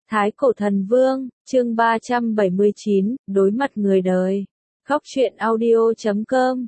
Thái Cổ Thần Vương, chương 379, đối mặt người đời. Góc truyện audio.com.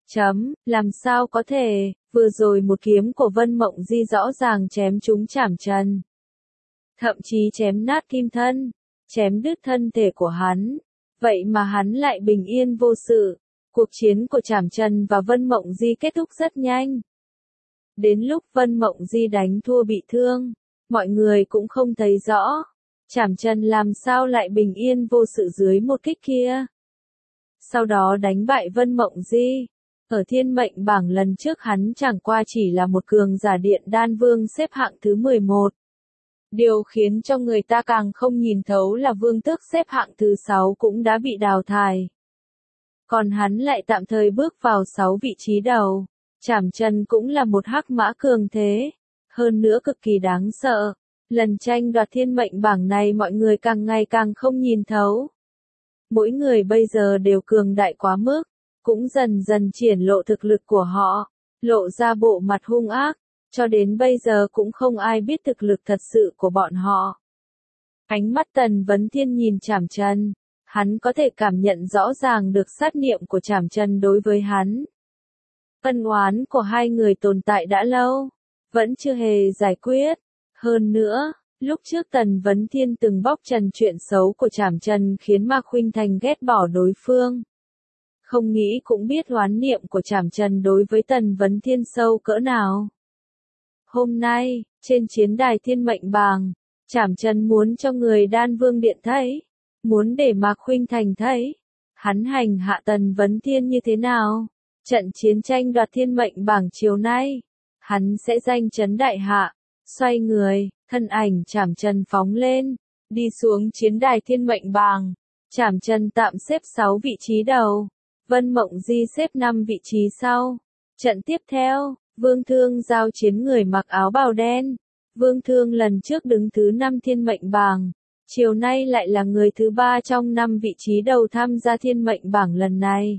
Làm sao có thể, vừa rồi một kiếm của Vân Mộng Di rõ ràng chém trúng Trảm Trần. Thậm chí chém nát kim thân, chém đứt thân thể của hắn. Vậy mà hắn lại bình yên vô sự. Cuộc chiến của Trảm Trần và Vân Mộng Di kết thúc rất nhanh. Đến lúc Vân Mộng Di đánh thua bị thương, mọi người cũng không thấy rõ. Trảm Trần làm sao lại bình yên vô sự dưới một kích kia. Sau đó đánh bại Vân Mộng Di. Ở thiên mệnh bảng lần trước hắn chẳng qua chỉ là một cường giả điện đan vương xếp hạng thứ 11. Điều khiến cho người ta càng không nhìn thấu là vương tước xếp hạng thứ 6 cũng đã bị đào thải. Còn hắn lại tạm thời bước vào 6 vị trí đầu. Trảm Trần cũng là một hắc mã cường thế. Hơn nữa cực kỳ đáng sợ. Lần tranh đoạt thiên mệnh bảng này mọi người càng ngày càng không nhìn thấu. Mỗi người bây giờ đều cường đại quá mức, cũng dần dần triển lộ thực lực của họ, lộ ra bộ mặt hung ác, cho đến bây giờ cũng không ai biết thực lực thật sự của bọn họ. Ánh mắt Tần Vấn Thiên nhìn Trảm Trần, hắn có thể cảm nhận rõ ràng được sát niệm của Trảm Trần đối với hắn. Ân oán của hai người tồn tại đã lâu, vẫn chưa hề giải quyết. Hơn nữa, lúc trước Tần Vấn Thiên từng bóc trần chuyện xấu của Trảm Trần khiến Mạc Khuynh Thành ghét bỏ đối phương. Không nghĩ cũng biết oán niệm của Trảm Trần đối với Tần Vấn Thiên sâu cỡ nào. Hôm nay, trên chiến đài thiên mệnh bảng, Trảm Trần muốn cho người đan vương điện thấy, muốn để Mạc Khuynh Thành thấy, hắn hành hạ Tần Vấn Thiên như thế nào. Trận chiến tranh đoạt thiên mệnh bảng chiều nay, hắn sẽ danh chấn đại hạ. Xoay người, thân ảnh Trảm Trần phóng lên, đi xuống chiến đài thiên mệnh bảng. Trảm Trần tạm xếp 6 vị trí đầu, Vân Mộng Di xếp 5 vị trí sau. Trận tiếp theo, Vương Thương giao chiến người mặc áo bào đen. Vương Thương lần trước đứng thứ 5 thiên mệnh bảng, chiều nay lại là người thứ 3 trong 5 vị trí đầu tham gia thiên mệnh bảng lần này.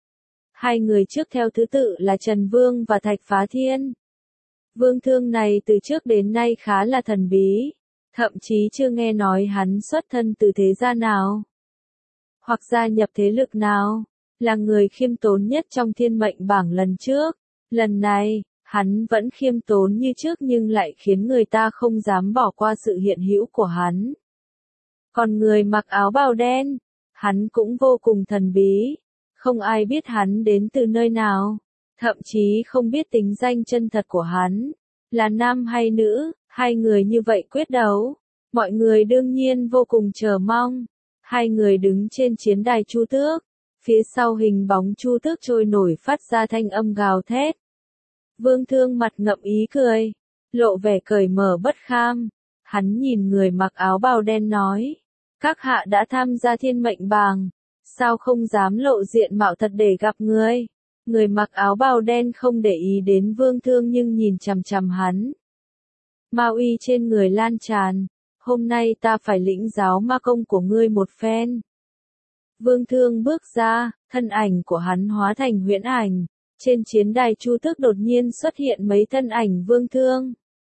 Hai người trước theo thứ tự là Trần Vương và Thạch Phá Thiên. Vương Thương này từ trước đến nay khá là thần bí, thậm chí chưa nghe nói hắn xuất thân từ thế gia nào, hoặc gia nhập thế lực nào, là người khiêm tốn nhất trong thiên mệnh bảng lần trước. Lần này, hắn vẫn khiêm tốn như trước nhưng lại khiến người ta không dám bỏ qua sự hiện hữu của hắn. Còn người mặc áo bào đen, hắn cũng vô cùng thần bí, không ai biết hắn đến từ nơi nào. Thậm chí không biết tính danh chân thật của hắn, là nam hay nữ, hai người như vậy quyết đấu. Mọi người đương nhiên vô cùng chờ mong. Hai người đứng trên chiến đài Chu Tước, phía sau hình bóng Chu Tước trôi nổi phát ra thanh âm gào thét. Vương Thương mặt ngậm ý cười, lộ vẻ cởi mở bất kham. Hắn nhìn người mặc áo bào đen nói, các hạ đã tham gia thiên mệnh bảng, sao không dám lộ diện mạo thật để gặp người. Người mặc áo bào đen không để ý đến Vương Thương nhưng nhìn chằm chằm hắn. Ma uy trên người lan tràn, hôm nay ta phải lĩnh giáo ma công của ngươi một phen. Vương Thương bước ra, thân ảnh của hắn hóa thành huyễn ảnh, trên chiến đài Chu Tước đột nhiên xuất hiện mấy thân ảnh Vương Thương.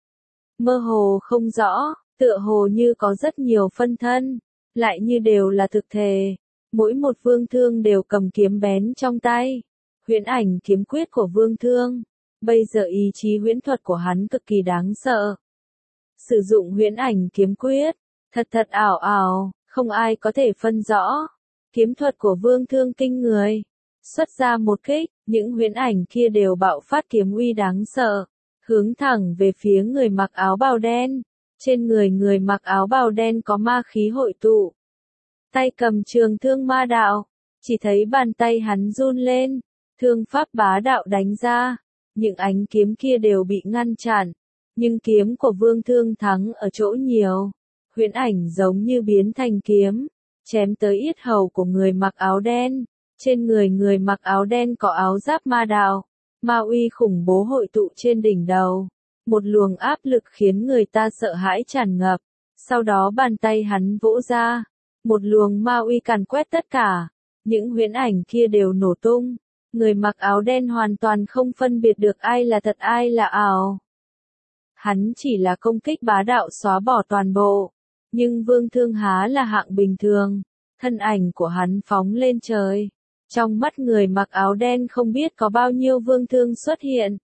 Mơ hồ không rõ, tựa hồ như có rất nhiều phân thân, lại như đều là thực thể, mỗi một Vương Thương đều cầm kiếm bén trong tay. Huyễn ảnh kiếm quyết của Vương Thương, bây giờ ý chí huyễn thuật của hắn cực kỳ đáng sợ. Sử dụng huyễn ảnh kiếm quyết, thật ảo ảo, không ai có thể phân rõ. Kiếm thuật của Vương Thương kinh người, xuất ra một kích, những huyễn ảnh kia đều bạo phát kiếm uy đáng sợ, hướng thẳng về phía người mặc áo bào đen. Trên người mặc áo bào đen có ma khí hội tụ, tay cầm trường thương ma đạo, chỉ thấy bàn tay hắn run lên. Thương pháp bá đạo đánh ra, những ánh kiếm kia đều bị ngăn chặn, nhưng kiếm của Vương Thương thắng ở chỗ nhiều. Huyễn ảnh giống như biến thành kiếm, chém tới yết hầu của người mặc áo đen. Trên người mặc áo đen có áo giáp ma đạo, ma uy khủng bố hội tụ trên đỉnh đầu. Một luồng áp lực khiến người ta sợ hãi tràn ngập, sau đó bàn tay hắn vỗ ra, một luồng ma uy càn quét tất cả, những huyễn ảnh kia đều nổ tung. Người mặc áo đen hoàn toàn không phân biệt được ai là thật ai là ảo. Hắn chỉ là công kích bá đạo xóa bỏ toàn bộ, Nhưng Vương Thương há là hạng bình thường, thân ảnh của hắn phóng lên trời. Trong mắt người mặc áo đen không biết có bao nhiêu Vương Thương xuất hiện.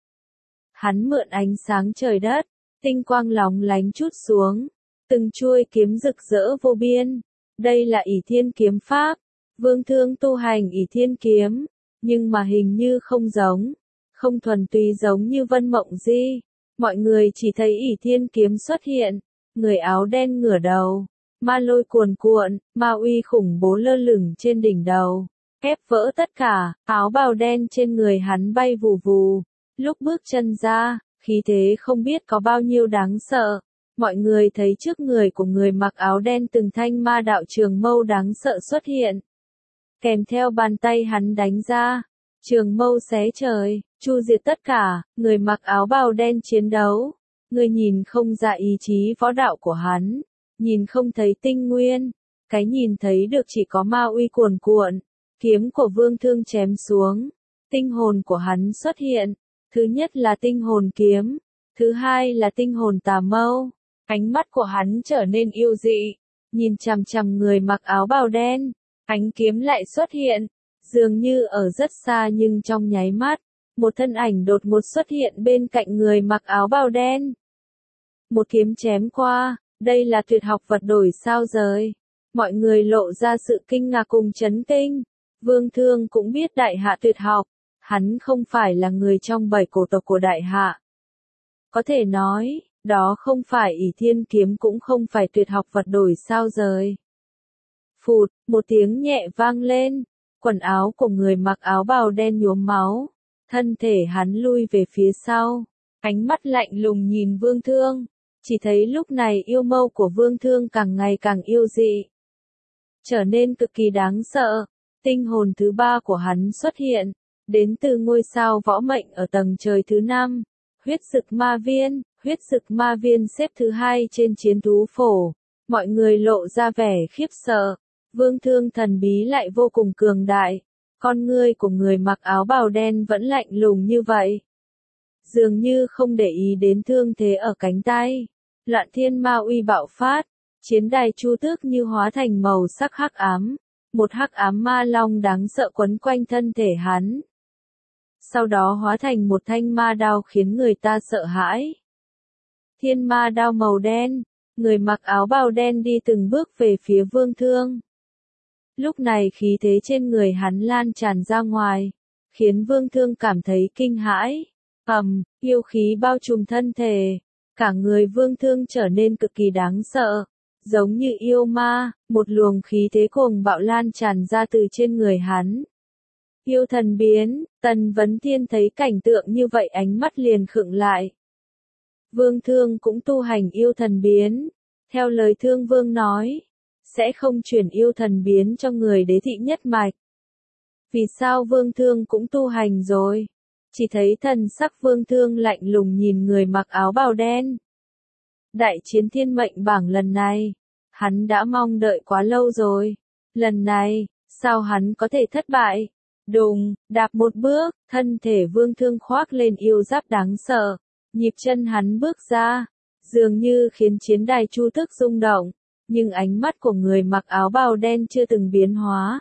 Hắn mượn ánh sáng trời đất, tinh quang lóng lánh chút xuống, từng chuôi kiếm rực rỡ vô biên. Đây là ỷ thiên kiếm pháp, Vương Thương tu hành ỷ thiên kiếm, nhưng mà hình như không giống, không thuần túy giống như Vân Mộng Di. Mọi người chỉ thấy ỷ thiên kiếm xuất hiện, người áo đen ngửa đầu, ma lôi cuồn cuộn, ma uy khủng bố lơ lửng trên đỉnh đầu, ép vỡ tất cả, áo bào đen trên người hắn bay vù vù. Lúc bước chân ra, khí thế không biết có bao nhiêu đáng sợ. Mọi người thấy trước người của người mặc áo đen từng thanh ma đạo trường mâu đáng sợ xuất hiện. Kèm theo bàn tay hắn đánh ra, trường mâu xé trời, chu diệt tất cả, người mặc áo bào đen chiến đấu. Người nhìn không ra ý chí võ đạo của hắn, nhìn không thấy tinh nguyên, cái nhìn thấy được chỉ có ma uy cuồn cuộn. Kiếm của Vương Thương chém xuống, tinh hồn của hắn xuất hiện. Thứ nhất là tinh hồn kiếm, thứ hai là tinh hồn tà mâu. Ánh mắt của hắn trở nên yêu dị, nhìn chằm chằm người mặc áo bào đen. Ánh kiếm lại xuất hiện, dường như ở rất xa nhưng trong nháy mắt, một thân ảnh đột ngột xuất hiện bên cạnh người mặc áo bào đen. Một kiếm chém qua, đây là tuyệt học vật đổi sao rời. Mọi người lộ ra sự kinh ngạc cùng chấn kinh. Vương Thương cũng biết đại hạ tuyệt học, hắn không phải là người trong 7 cổ tộc của đại hạ. Có thể nói, đó không phải ỷ thiên kiếm cũng không phải tuyệt học vật đổi sao rời. Phụt, một tiếng nhẹ vang lên, quần áo của người mặc áo bào đen nhuốm máu, thân thể hắn lui về phía sau, ánh mắt lạnh lùng nhìn Vương Thương, chỉ thấy lúc này yêu mâu của Vương Thương càng ngày càng yêu dị, trở nên cực kỳ đáng sợ. Tinh hồn thứ 3 của hắn xuất hiện, đến từ ngôi sao võ mệnh ở tầng trời thứ 5, huyết dực ma viên. Huyết dực ma viên xếp thứ 2 trên chiến thú phổ, mọi người lộ ra vẻ khiếp sợ. Vương Thương thần bí lại vô cùng cường đại, con ngươi của người mặc áo bào đen vẫn lạnh lùng như vậy. Dường như không để ý đến thương thế ở cánh tay. Loạn thiên ma uy bạo phát, chiến đài chu tước như hóa thành màu sắc hắc ám. Một hắc ám ma long đáng sợ quấn quanh thân thể hắn. Sau đó hóa thành một thanh ma đao khiến người ta sợ hãi. Thiên ma đao màu đen, người mặc áo bào đen đi từng bước về phía Vương Thương. Lúc này khí thế trên người hắn lan tràn ra ngoài, khiến Vương Thương cảm thấy kinh hãi. Yêu khí bao trùm thân thể, cả người Vương Thương trở nên cực kỳ đáng sợ, giống như yêu ma, một luồng khí thế cuồng bạo lan tràn ra từ trên người hắn. Yêu thần biến, Tần Vấn Thiên thấy cảnh tượng như vậy ánh mắt liền khựng lại. Vương Thương cũng tu hành yêu thần biến, theo lời Thương Vương nói, sẽ không chuyển yêu thần biến cho người đế thị nhất mạch. Vì sao Vương Thương cũng tu hành rồi? Chỉ thấy thần sắc Vương Thương lạnh lùng nhìn người mặc áo bào đen. Đại chiến thiên mệnh bảng lần này, hắn đã mong đợi quá lâu rồi. Lần này, sao hắn có thể thất bại? Đùng, đạp một bước, thân thể Vương Thương khoác lên yêu giáp đáng sợ. Nhịp chân hắn bước ra, dường như khiến chiến đài chu tước rung động, nhưng ánh mắt của người mặc áo bào đen chưa từng biến hóa.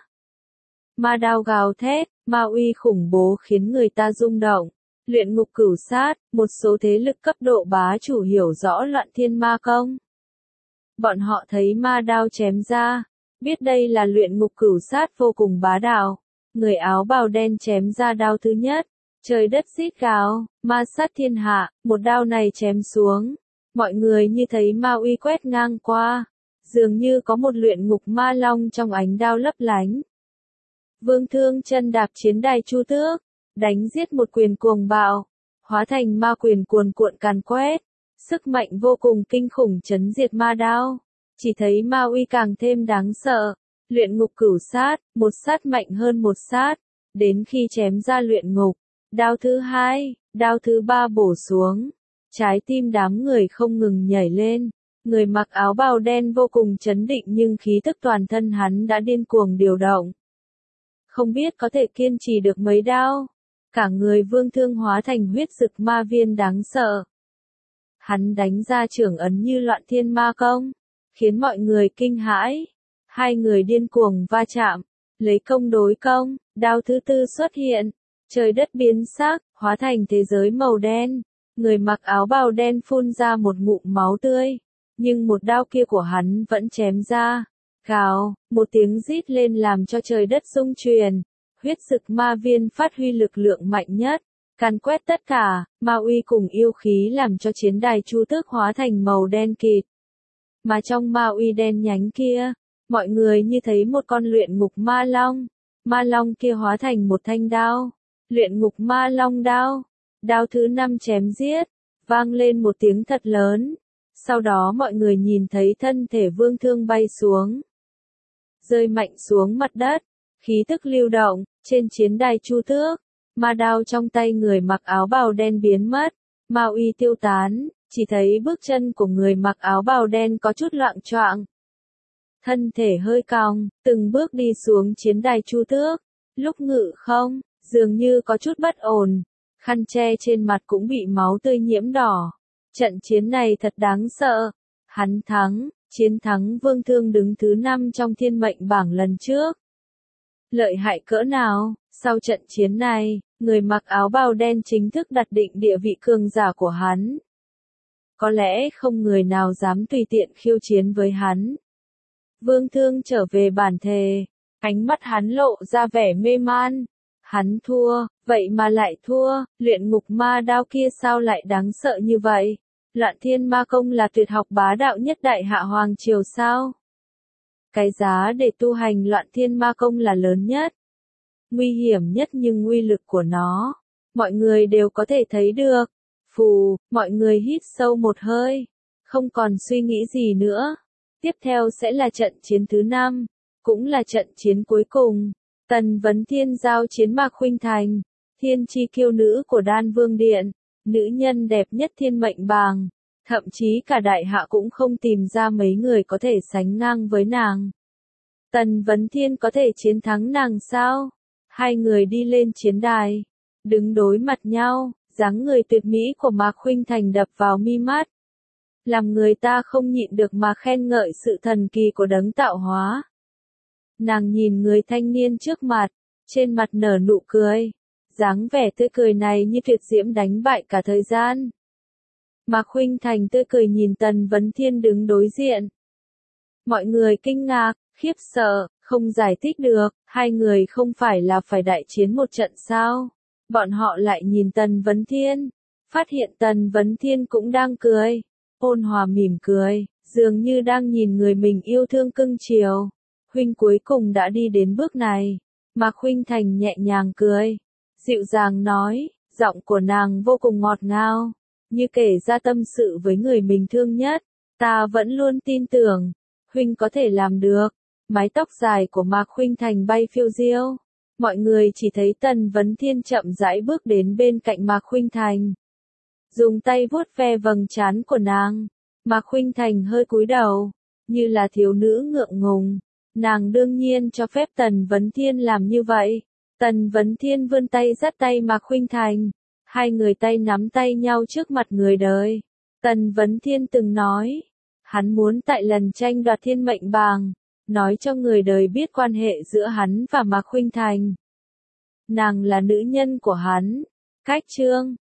Ma đao gào thét, ma uy khủng bố khiến người ta rung động. Luyện ngục cửu sát, một số thế lực cấp độ bá chủ hiểu rõ loạn thiên ma công. Bọn họ thấy ma đao chém ra, biết đây là luyện ngục cửu sát vô cùng bá đạo. Người áo bào đen chém ra đao thứ nhất. Trời đất rít gào, ma sát thiên hạ, một đao này chém xuống. Mọi người như thấy ma uy quét ngang qua. Dường như có một luyện ngục ma long trong ánh đao lấp lánh. Vương Thương chân đạp chiến đài chu tước, đánh giết một quyền cuồng bạo, hóa thành ma quyền cuồn cuộn càn quét. Sức mạnh vô cùng kinh khủng chấn diệt ma đao. Chỉ thấy ma uy càng thêm đáng sợ. Luyện ngục cửu sát, một sát mạnh hơn một sát. Đến khi chém ra luyện ngục. Đao thứ 2, đao thứ 3 bổ xuống. Trái tim đám người không ngừng nhảy lên. Người mặc áo bào đen vô cùng chấn định nhưng khí tức toàn thân hắn đã điên cuồng điều động. Không biết có thể kiên trì được mấy đao. Cả người Vương Thương hóa thành huyết dực ma viên đáng sợ. Hắn đánh ra trưởng ấn như loạn thiên ma công. khiến mọi người kinh hãi. Hai người điên cuồng va chạm, lấy công đối công, đao thứ tư xuất hiện, trời đất biến sắc, hóa thành thế giới màu đen. Người mặc áo bào đen phun ra một ngụm máu tươi, nhưng một đao kia của hắn vẫn chém ra. Gào, một tiếng rít lên làm cho trời đất rung chuyển. Huyết Dực Ma Viên phát huy lực lượng mạnh nhất, càn quét tất cả, ma uy cùng yêu khí làm cho chiến đài Chu Tước hóa thành màu đen kịt. Mà trong ma uy đen nhánh kia, mọi người như thấy một con luyện ngục ma long. Ma long kia hóa thành một thanh đao, luyện ngục ma long đao. Đao thứ 5 chém giết, vang lên một tiếng thật lớn. Sau đó mọi người nhìn thấy thân thể Vương Thương bay xuống, rơi mạnh xuống mặt đất, khí tức lưu động, trên chiến đài Chu Tước, ma đao trong tay người mặc áo bào đen biến mất, ma uy tiêu tán, chỉ thấy bước chân của người mặc áo bào đen có chút loạng choạng. Thân thể hơi cong, từng bước đi xuống chiến đài Chu Tước, lúc ngự không, dường như có chút bất ổn, khăn che trên mặt cũng bị máu tươi nhiễm đỏ. Trận chiến này thật đáng sợ. Hắn thắng, chiến thắng Vương Thương đứng thứ 5 trong thiên mệnh bảng lần trước. Lợi hại cỡ nào, sau trận chiến này, người mặc áo bào đen chính thức đặt định địa vị cường giả của hắn. Có lẽ không người nào dám tùy tiện khiêu chiến với hắn. Vương Thương trở về bản thể, ánh mắt hắn lộ ra vẻ mê man. Hắn thua, vậy mà lại thua, luyện ngục ma đao kia sao lại đáng sợ như vậy? Loạn Thiên Ma Công là tuyệt học bá đạo nhất Đại Hạ Hoàng Triều sao? Cái giá để tu hành Loạn Thiên Ma Công là lớn nhất, nguy hiểm nhất, nhưng uy lực của nó, mọi người đều có thể thấy được. Phù, mọi người hít sâu một hơi, không còn suy nghĩ gì nữa. Tiếp theo sẽ là trận chiến thứ 5, cũng là trận chiến cuối cùng. Tần Vấn Thiên giao chiến Mạc Khuynh Thành, thiên chi kiêu nữ của Đan Vương Điện, nữ nhân đẹp nhất thiên mệnh bảng, thậm chí cả Đại Hạ cũng không tìm ra mấy người có thể sánh ngang với nàng. Tần Vấn Thiên có thể chiến thắng nàng sao? Hai người đi lên chiến đài, đứng đối mặt nhau, dáng người tuyệt mỹ của Mạc Khuynh Thành đập vào mi mắt, làm người ta không nhịn được mà khen ngợi sự thần kỳ của đấng tạo hóa. Nàng nhìn người thanh niên trước mặt, trên mặt nở nụ cười, dáng vẻ tươi cười này như tuyệt diễm đánh bại cả thời gian. Mạc Khuynh Thành tươi cười nhìn Tần Vấn Thiên đứng đối diện. Mọi người kinh ngạc, khiếp sợ, không giải thích được, hai người không phải là phải đại chiến một trận sao? Bọn họ lại nhìn Tần Vấn Thiên, phát hiện Tần Vấn Thiên cũng đang cười, ôn hòa mỉm cười, dường như đang nhìn người mình yêu thương cưng chiều. Huynh cuối cùng đã đi đến bước này. Mạc Khuynh Thành nhẹ nhàng cười, dịu dàng nói, giọng của nàng vô cùng ngọt ngào, như kể ra tâm sự với người mình thương nhất. Ta vẫn luôn tin tưởng, Huynh có thể làm được. Mái tóc dài của Mạc Khuynh Thành bay phiêu diêu. Mọi người chỉ thấy Tần Vấn Thiên chậm rãi bước đến bên cạnh Mạc Khuynh Thành, dùng tay vuốt ve vầng trán của nàng. Mạc Khuynh Thành hơi cúi đầu, như là thiếu nữ ngượng ngùng. Nàng đương nhiên cho phép Tần Vấn Thiên làm như vậy. Tần Vấn Thiên vươn tay dắt tay Mạc Khuynh Thành. Hai người tay nắm tay nhau trước mặt người đời. Tần Vấn Thiên từng nói, hắn muốn tại lần tranh đoạt thiên mệnh bảng, nói cho người đời biết quan hệ giữa hắn và Mạc Khuynh Thành. Nàng là nữ nhân của hắn. Cách chương